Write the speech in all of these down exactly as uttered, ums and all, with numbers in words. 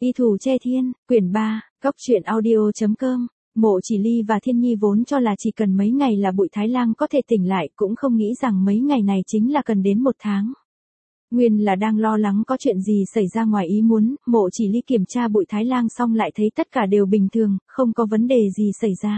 Y Thủ Che Thiên, quyển ba, Cóc truyện audio.com. Mộ Chỉ Ly và Thiên Nhi vốn cho là chỉ cần mấy ngày là Bụi Thái Lang có thể tỉnh lại, cũng không nghĩ rằng mấy ngày này chính là cần đến một tháng. Nguyên là đang lo lắng có chuyện gì xảy ra ngoài ý muốn, Mộ Chỉ Ly kiểm tra Bụi Thái Lang xong lại thấy tất cả đều bình thường, không có vấn đề gì xảy ra.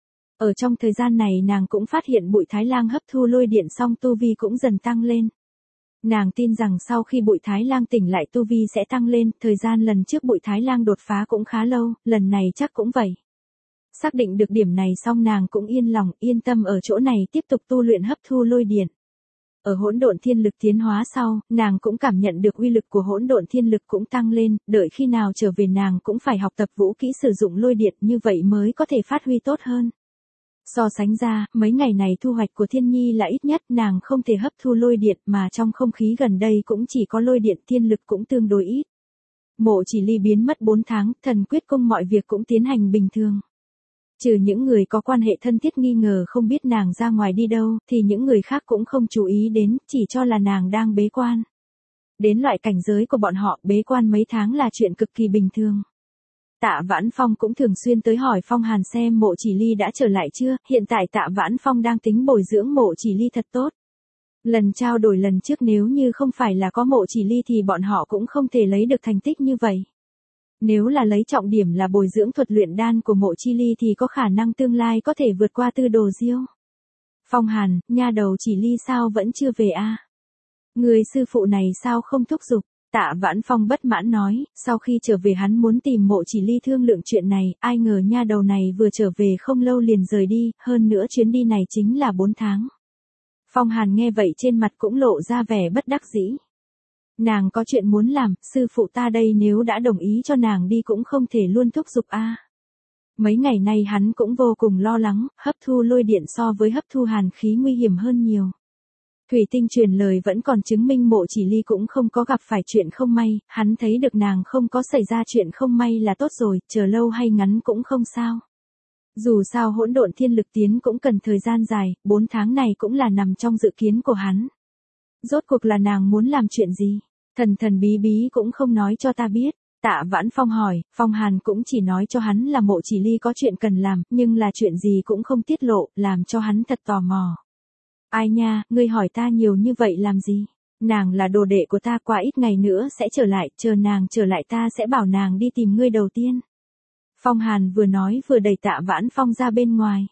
Ở trong thời gian này nàng cũng phát hiện Bụi Thái Lang hấp thu lôi điện xong tu vi cũng dần tăng lên. Nàng tin rằng sau khi Bụi Thái Lang tỉnh lại tu vi sẽ tăng lên, thời gian lần trước Bụi Thái Lang đột phá cũng khá lâu, lần này chắc cũng vậy. Xác định được điểm này xong nàng cũng yên lòng, yên tâm ở chỗ này tiếp tục tu luyện hấp thu lôi điện. Ở hỗn độn thiên lực tiến hóa sau, nàng cũng cảm nhận được uy lực của hỗn độn thiên lực cũng tăng lên, đợi khi nào trở về nàng cũng phải học tập vũ kỹ sử dụng lôi điện, như vậy mới có thể phát huy tốt hơn. So sánh ra, mấy ngày này thu hoạch của Thiên Nhi là ít nhất, nàng không thể hấp thu lôi điện mà trong không khí gần đây cũng chỉ có lôi điện, thiên lực cũng tương đối ít. Mộ Chỉ Ly biến mất bốn tháng, thần quyết cung mọi việc cũng tiến hành bình thường. Trừ những người có quan hệ thân thiết nghi ngờ không biết nàng ra ngoài đi đâu, thì những người khác cũng không chú ý đến, chỉ cho là nàng đang bế quan. Đến loại cảnh giới của bọn họ, bế quan mấy tháng là chuyện cực kỳ bình thường. Tạ Vãn Phong cũng thường xuyên tới hỏi Phong Hàn xem Mộ Chỉ Ly đã trở lại chưa, hiện tại Tạ Vãn Phong đang tính bồi dưỡng Mộ Chỉ Ly thật tốt. Lần trao đổi lần trước nếu như không phải là có Mộ Chỉ Ly thì bọn họ cũng không thể lấy được thành tích như vậy. Nếu là lấy trọng điểm là bồi dưỡng thuật luyện đan của Mộ Chỉ Ly thì có khả năng tương lai có thể vượt qua Tư Đồ Diêu. Phong Hàn, nha đầu Chỉ Ly sao vẫn chưa về a? Người sư phụ này sao không thúc giục? Tạ Vãn Phong bất mãn nói, sau khi trở về hắn muốn tìm Mộ Chỉ Ly thương lượng chuyện này, ai ngờ nha đầu này vừa trở về không lâu liền rời đi, hơn nữa chuyến đi này chính là bốn tháng. Phong Hàn nghe vậy trên mặt cũng lộ ra vẻ bất đắc dĩ. Nàng có chuyện muốn làm, sư phụ ta đây nếu đã đồng ý cho nàng đi cũng không thể luôn thúc giục a. Mấy ngày nay hắn cũng vô cùng lo lắng, hấp thu lôi điện so với hấp thu hàn khí nguy hiểm hơn nhiều. Thủy Tinh truyền lời vẫn còn chứng minh Mộ Chỉ Ly cũng không có gặp phải chuyện không may, hắn thấy được nàng không có xảy ra chuyện không may là tốt rồi, chờ lâu hay ngắn cũng không sao. Dù sao hỗn độn thiên lực tiến cũng cần thời gian dài, bốn tháng này cũng là nằm trong dự kiến của hắn. Rốt cuộc là nàng muốn làm chuyện gì? Thần thần bí bí cũng không nói cho ta biết. Tạ Vãn Phong hỏi, Phong Hàn cũng chỉ nói cho hắn là Mộ Chỉ Ly có chuyện cần làm, nhưng là chuyện gì cũng không tiết lộ, làm cho hắn thật tò mò. Ai nha, ngươi hỏi ta nhiều như vậy làm gì? Nàng là đồ đệ của ta, qua ít ngày nữa sẽ trở lại, chờ nàng trở lại ta sẽ bảo nàng đi tìm ngươi đầu tiên. Phong Hàn vừa nói vừa đẩy Tạ Vãn Phong ra bên ngoài.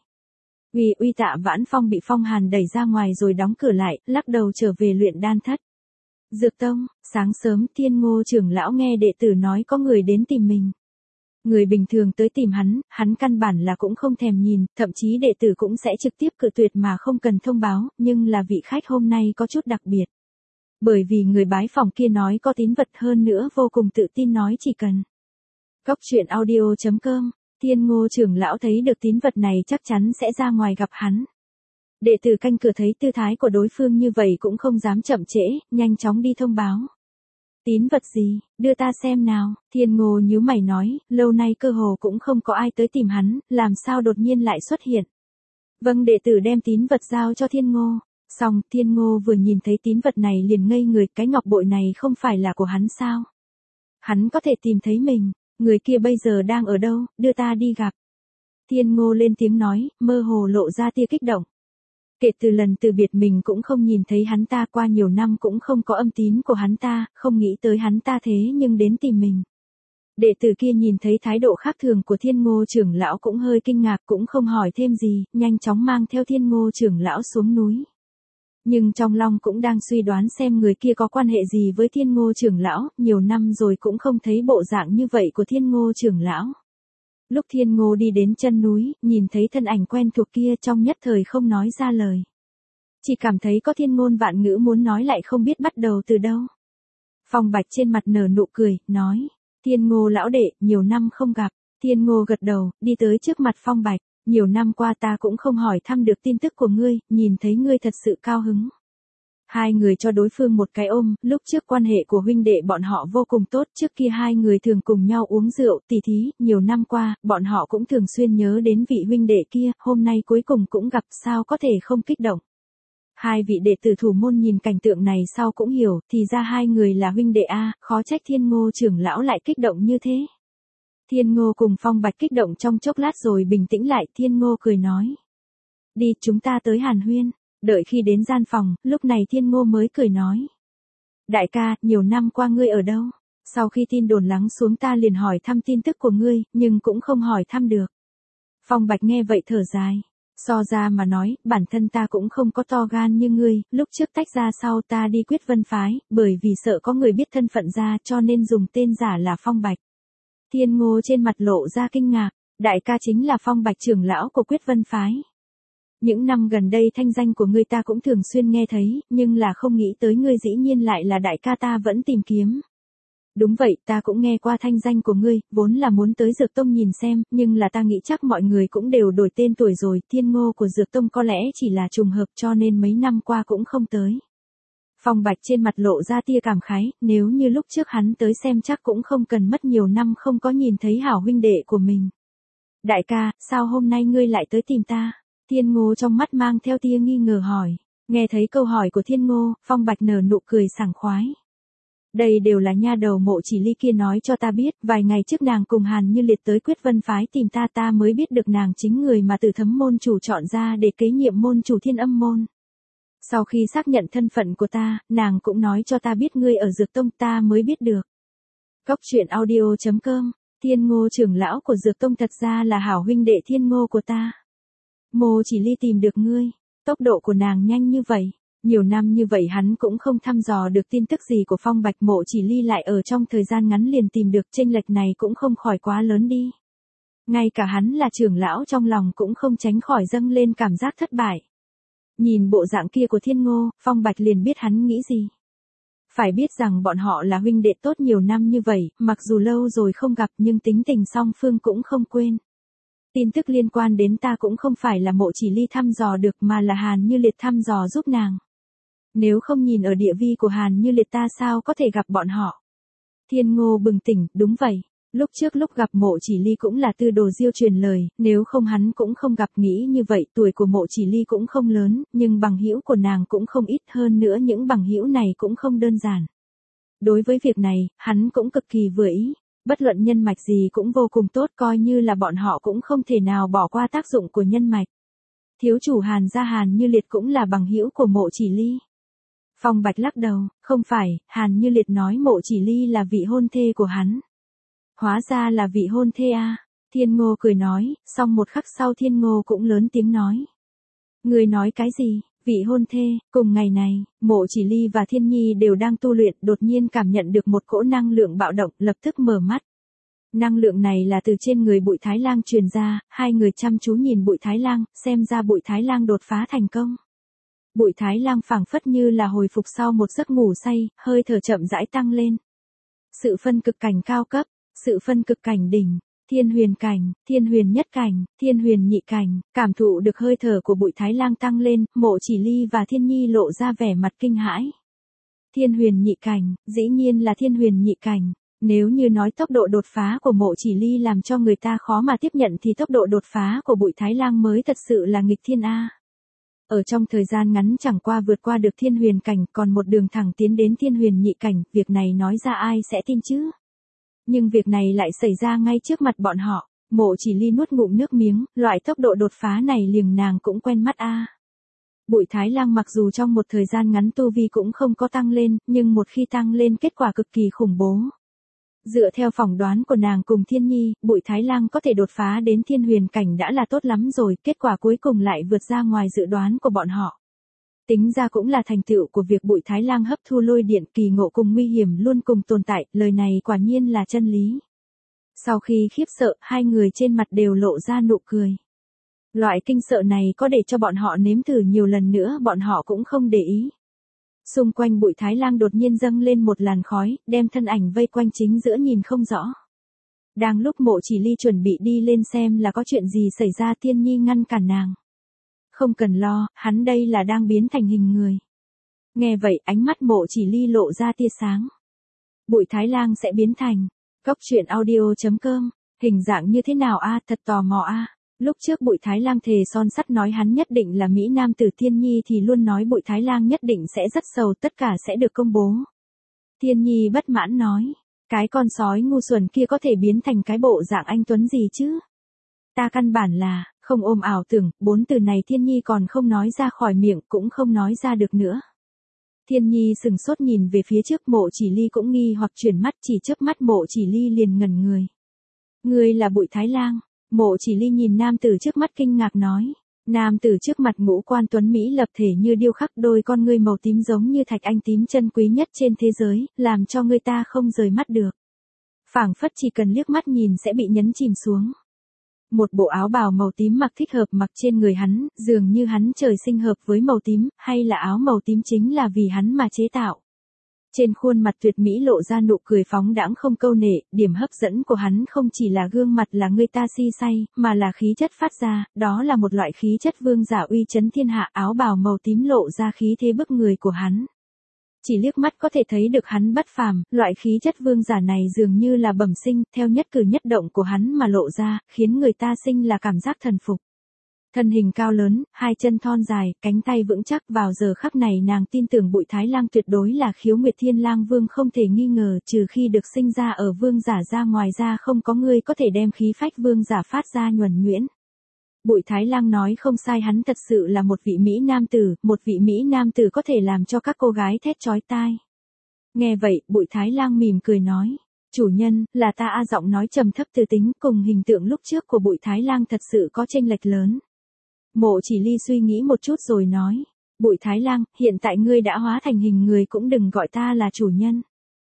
Uy uy Tạ Vãn Phong bị Phong Hàn đẩy ra ngoài rồi đóng cửa lại, lắc đầu trở về luyện đan thất. Dược Tông, sáng sớm Thiên Ngô trưởng lão nghe đệ tử nói có người đến tìm mình. Người bình thường tới tìm hắn, hắn căn bản là cũng không thèm nhìn, thậm chí đệ tử cũng sẽ trực tiếp cự tuyệt mà không cần thông báo, nhưng là vị khách hôm nay có chút đặc biệt. Bởi vì người bái phòng kia nói có tín vật, hơn nữa vô cùng tự tin nói chỉ cần. Cóc truyện audio.com, Thiên Ngô trưởng lão thấy được tín vật này chắc chắn sẽ ra ngoài gặp hắn. Đệ tử canh cửa thấy tư thái của đối phương như vậy cũng không dám chậm trễ, nhanh chóng đi thông báo. Tín vật gì, đưa ta xem nào, Thiên Ngô nhíu mày nói, lâu nay cơ hồ cũng không có ai tới tìm hắn, làm sao đột nhiên lại xuất hiện. Vâng, đệ tử đem tín vật giao cho Thiên Ngô. Xong, Thiên Ngô vừa nhìn thấy tín vật này liền ngây người, cái ngọc bội này không phải là của hắn sao? Hắn có thể tìm thấy mình, người kia bây giờ đang ở đâu, đưa ta đi gặp. Thiên Ngô lên tiếng nói, mơ hồ lộ ra tia kích động. Kể từ lần từ biệt mình cũng không nhìn thấy hắn ta, qua nhiều năm cũng không có âm tín của hắn ta, không nghĩ tới hắn ta thế nhưng đến tìm mình. Đệ tử kia nhìn thấy thái độ khác thường của Thiên Ngô trưởng lão cũng hơi kinh ngạc, cũng không hỏi thêm gì, nhanh chóng mang theo Thiên Ngô trưởng lão xuống núi. Nhưng trong lòng cũng đang suy đoán xem người kia có quan hệ gì với Thiên Ngô trưởng lão, nhiều năm rồi cũng không thấy bộ dạng như vậy của Thiên Ngô trưởng lão. Lúc Thiên Ngô đi đến chân núi, nhìn thấy thân ảnh quen thuộc kia trong nhất thời không nói ra lời. Chỉ cảm thấy có thiên ngôn vạn ngữ muốn nói lại không biết bắt đầu từ đâu. Phong Bạch trên mặt nở nụ cười, nói, Thiên Ngô lão đệ, nhiều năm không gặp. Thiên Ngô gật đầu, đi tới trước mặt Phong Bạch, nhiều năm qua ta cũng không hỏi thăm được tin tức của ngươi, nhìn thấy ngươi thật sự cao hứng. Hai người cho đối phương một cái ôm, lúc trước quan hệ của huynh đệ bọn họ vô cùng tốt, trước kia hai người thường cùng nhau uống rượu, tỉ thí, nhiều năm qua, bọn họ cũng thường xuyên nhớ đến vị huynh đệ kia, hôm nay cuối cùng cũng gặp, sao có thể không kích động. Hai vị đệ tử thủ môn nhìn cảnh tượng này sau cũng hiểu, thì ra hai người là huynh đệ a, khó trách Thiên Ngô trưởng lão lại kích động như thế. Thiên Ngô cùng Phong Bạch kích động trong chốc lát rồi bình tĩnh lại, Thiên Ngô cười nói. Đi, chúng ta tới Hàn Huyên. Đợi khi đến gian phòng, lúc này Thiên Ngô mới cười nói. Đại ca, nhiều năm qua ngươi ở đâu? Sau khi tin đồn lắng xuống ta liền hỏi thăm tin tức của ngươi, nhưng cũng không hỏi thăm được. Phong Bạch nghe vậy thở dài. So ra mà nói, bản thân ta cũng không có to gan như ngươi, lúc trước tách ra sau ta đi Quyết Vân Phái, bởi vì sợ có người biết thân phận ra cho nên dùng tên giả là Phong Bạch. Thiên Ngô trên mặt lộ ra kinh ngạc, đại ca chính là Phong Bạch trưởng lão của Quyết Vân Phái. Những năm gần đây thanh danh của ngươi ta cũng thường xuyên nghe thấy, nhưng là không nghĩ tới ngươi dĩ nhiên lại là đại ca ta vẫn tìm kiếm. Đúng vậy, ta cũng nghe qua thanh danh của ngươi, vốn là muốn tới Dược Tông nhìn xem, nhưng là ta nghĩ chắc mọi người cũng đều đổi tên tuổi rồi, Thiên Ngô của Dược Tông có lẽ chỉ là trùng hợp cho nên mấy năm qua cũng không tới. Phong Bạch trên mặt lộ ra tia cảm khái, nếu như lúc trước hắn tới xem chắc cũng không cần mất nhiều năm không có nhìn thấy hảo huynh đệ của mình. Đại ca, sao hôm nay ngươi lại tới tìm ta? Thiên Ngô trong mắt mang theo tia nghi ngờ hỏi. Nghe thấy câu hỏi của Thiên Ngô, Phong Bạch nở nụ cười sảng khoái. Đây đều là nha đầu Mộ Chỉ Ly kia nói cho ta biết, vài ngày trước nàng cùng Hàn Như Liệt tới Quyết Vân Phái tìm ta ta mới biết được nàng chính người mà Tử Thấm môn chủ chọn ra để kế nhiệm môn chủ Thiên Âm môn. Sau khi xác nhận thân phận của ta, nàng cũng nói cho ta biết ngươi ở Dược Tông ta mới biết được. Cốc truyện audio chấm com, Thiên Ngô trưởng lão của Dược Tông thật ra là hảo huynh đệ Thiên Ngô của ta. Mộ Chỉ Ly tìm được ngươi, tốc độ của nàng nhanh như vậy. Nhiều năm như vậy hắn cũng không thăm dò được tin tức gì của Phong Bạch, Mộ Chỉ Ly lại ở trong thời gian ngắn liền tìm được, chênh lệch này cũng không khỏi quá lớn đi. Ngay cả hắn là trưởng lão trong lòng cũng không tránh khỏi dâng lên cảm giác thất bại. Nhìn bộ dạng kia của Thiên Ngô, Phong Bạch liền biết hắn nghĩ gì. Phải biết rằng bọn họ là huynh đệ tốt nhiều năm như vậy, mặc dù lâu rồi không gặp nhưng tính tình song phương cũng không quên. Tin tức liên quan đến ta cũng không phải là Mộ Chỉ Ly thăm dò được mà là Hàn Như Liệt thăm dò giúp nàng. Nếu không nhìn ở địa vi của Hàn Như Liệt ta sao có thể gặp bọn họ. Thiên Ngô bừng tỉnh, đúng vậy. Lúc trước lúc gặp Mộ Chỉ Ly cũng là Tư Đồ Diêu truyền lời, nếu không hắn cũng không gặp, nghĩ như vậy. Tuổi của Mộ Chỉ Ly cũng không lớn, nhưng bằng hữu của nàng cũng không ít, hơn nữa những bằng hữu này cũng không đơn giản. Đối với việc này, hắn cũng cực kỳ vừa ý. Bất luận nhân mạch gì cũng vô cùng tốt, coi như là bọn họ cũng không thể nào bỏ qua tác dụng của nhân mạch. Thiếu chủ Hàn gia Hàn Như Liệt cũng là bằng hữu của Mộ Chỉ Ly. Phong Bạch lắc đầu, không phải, Hàn Như Liệt nói Mộ Chỉ Ly là vị hôn thê của hắn. Hóa ra là vị hôn thê a. Thiên Ngô cười nói, xong một khắc sau Thiên Ngô cũng lớn tiếng nói. Người nói cái gì, vị hôn thê? Cùng ngày này, Mộ Chỉ Ly và Thiên Nhi đều đang tu luyện, đột nhiên cảm nhận được một cỗ năng lượng bạo động, lập tức mở mắt. Năng lượng này là từ trên người Bụi Thái Lang truyền ra, hai người chăm chú nhìn Bụi Thái Lang, xem ra Bụi Thái Lang đột phá thành công. Bụi Thái Lang phảng phất như là hồi phục sau một giấc ngủ say, hơi thở chậm rãi tăng lên. Sự phân cực cảnh cao cấp, sự phân cực cảnh đỉnh, thiên huyền cảnh, thiên huyền nhất cảnh, thiên huyền nhị cảnh, cảm thụ được hơi thở của Bụi Thái Lang tăng lên, Mộ Chỉ Ly và Thiên Nhi lộ ra vẻ mặt kinh hãi. Thiên huyền nhị cảnh, dĩ nhiên là thiên huyền nhị cảnh. Nếu như nói tốc độ đột phá của Mộ Chỉ Ly làm cho người ta khó mà tiếp nhận thì tốc độ đột phá của Bụi Thái Lang mới thật sự là nghịch thiên a. Ở trong thời gian ngắn chẳng qua vượt qua được thiên huyền cảnh, còn một đường thẳng tiến đến thiên huyền nhị cảnh, việc này nói ra ai sẽ tin chứ? Nhưng việc này lại xảy ra ngay trước mặt bọn họ. Mộ Chỉ Ly nuốt ngụm nước miếng, loại tốc độ đột phá này liền nàng cũng quen mắt a. Bụi Thái Lang mặc dù trong một thời gian ngắn tu vi cũng không có tăng lên, nhưng một khi tăng lên kết quả cực kỳ khủng bố. Dựa theo phỏng đoán của nàng cùng Thiên Nhi, Bụi Thái Lang có thể đột phá đến thiên huyền cảnh đã là tốt lắm rồi, kết quả cuối cùng lại vượt ra ngoài dự đoán của bọn họ. Tính ra cũng là thành tựu của việc Bụi Thái Lang hấp thu lôi điện, kỳ ngộ cùng nguy hiểm luôn cùng tồn tại, lời này quả nhiên là chân lý. Sau khi khiếp sợ, hai người trên mặt đều lộ ra nụ cười. Loại kinh sợ này có để cho bọn họ nếm thử nhiều lần nữa bọn họ cũng không để ý. Xung quanh Bụi Thái Lang đột nhiên dâng lên một làn khói, đem thân ảnh vây quanh chính giữa nhìn không rõ. Đang lúc Mộ Chỉ Ly chuẩn bị đi lên xem là có chuyện gì xảy ra, Thiên Nhi ngăn cản nàng. Không cần lo, hắn đây là đang biến thành hình người. Nghe vậy ánh mắt Mộ Chỉ Ly lộ ra tia sáng. Bụi Thái Lang sẽ biến thành. Cốc truyện audio chấm com. Hình dạng như thế nào a, thật tò mò a. Lúc trước Bụi Thái Lang thề son sắt nói hắn nhất định là Mỹ Nam tử Thiên Nhi thì luôn nói Bụi Thái Lang nhất định sẽ rất sầu, tất cả sẽ được công bố. Thiên Nhi bất mãn nói, cái con sói ngu xuẩn kia có thể biến thành cái bộ dạng anh Tuấn gì chứ? Ta căn bản là, không ôm ảo tưởng, bốn từ này Thiên Nhi còn không nói ra khỏi miệng, cũng không nói ra được nữa. Thiên Nhi sừng sốt nhìn về phía trước, Mộ Chỉ Ly cũng nghi hoặc chuyển mắt, chỉ chớp mắt Mộ Chỉ Ly liền ngẩn người. Ngươi là Bụi Thái Lang? Mộ Chỉ Ly nhìn nam tử trước mắt kinh ngạc nói. Nam tử trước mặt ngũ quan tuấn Mỹ lập thể như điêu khắc, đôi con ngươi màu tím giống như thạch anh tím chân quý nhất trên thế giới, làm cho người ta không rời mắt được. Phảng phất chỉ cần liếc mắt nhìn sẽ bị nhấn chìm xuống. Một bộ áo bào màu tím mặc thích hợp mặc trên người hắn, dường như hắn trời sinh hợp với màu tím, hay là áo màu tím chính là vì hắn mà chế tạo. Trên khuôn mặt tuyệt mỹ lộ ra nụ cười phóng đãng không câu nệ, điểm hấp dẫn của hắn không chỉ là gương mặt là người ta si say, mà là khí chất phát ra, đó là một loại khí chất vương giả uy chấn thiên hạ, áo bào màu tím lộ ra khí thế bức người của hắn. Chỉ liếc mắt có thể thấy được hắn bất phàm, loại khí chất vương giả này dường như là bẩm sinh, theo nhất cử nhất động của hắn mà lộ ra, khiến người ta sinh là cảm giác thần phục. Thân hình cao lớn, hai chân thon dài, cánh tay vững chắc, vào giờ khắc này nàng tin tưởng Bụi Thái Lang tuyệt đối là Khiếu Nguyệt Thiên Lang Vương không thể nghi ngờ, trừ khi được sinh ra ở vương giả ra, ngoài ra không có người có thể đem khí phách vương giả phát ra nhuần nhuyễn. Bụi Thái Lang nói không sai, hắn thật sự là một vị Mỹ Nam tử, một vị Mỹ Nam tử có thể làm cho các cô gái thét chói tai. Nghe vậy, Bụi Thái Lang mỉm cười nói, chủ nhân, là ta. A giọng nói trầm thấp từ tính, cùng hình tượng lúc trước của Bụi Thái Lang thật sự có chênh lệch lớn. Mộ Chỉ Ly suy nghĩ một chút rồi nói, Bụi Thái Lang, hiện tại ngươi đã hóa thành hình người cũng đừng gọi ta là chủ nhân.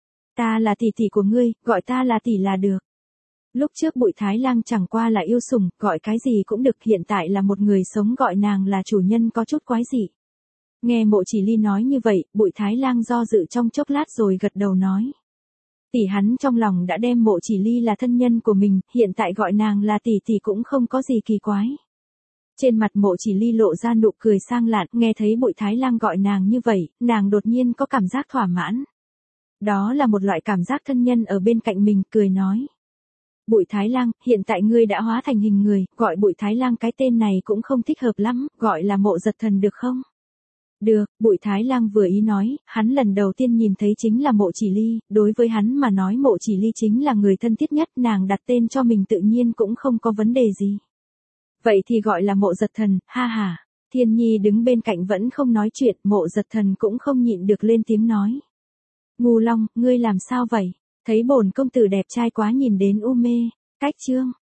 Ta là tỷ tỷ của ngươi, gọi ta là tỷ là được. Lúc trước Bụi Thái Lang chẳng qua là yêu sủng, gọi cái gì cũng được, hiện tại là một người sống gọi nàng là chủ nhân có chút quái dị. Nghe Mộ Chỉ Ly nói như vậy, Bụi Thái Lang do dự trong chốc lát rồi gật đầu nói. Tỷ hắn trong lòng đã đem Mộ Chỉ Ly là thân nhân của mình, hiện tại gọi nàng là tỷ tỷ cũng không có gì kỳ quái. Trên mặt Mộ Chỉ Ly lộ ra nụ cười sang lạn, nghe thấy Bụi Thái Lang gọi nàng như vậy, nàng đột nhiên có cảm giác thỏa mãn. Đó là một loại cảm giác thân nhân ở bên cạnh mình, cười nói. Bụi Thái Lang, hiện tại ngươi đã hóa thành hình người, gọi Bụi Thái Lang cái tên này cũng không thích hợp lắm, gọi là Mộ Giật Thần được không? Được, Bụi Thái Lang vừa ý nói, hắn lần đầu tiên nhìn thấy chính là Mộ Chỉ Ly, đối với hắn mà nói Mộ Chỉ Ly chính là người thân thiết nhất, nàng đặt tên cho mình tự nhiên cũng không có vấn đề gì. Vậy thì gọi là Mộ Giật Thần, ha ha. Thiên Nhi đứng bên cạnh vẫn không nói chuyện, Mộ Giật Thần cũng không nhịn được lên tiếng nói. Ngù Long, ngươi làm sao vậy? Thấy bổn công tử đẹp trai quá nhìn đến u mê. Cách chương.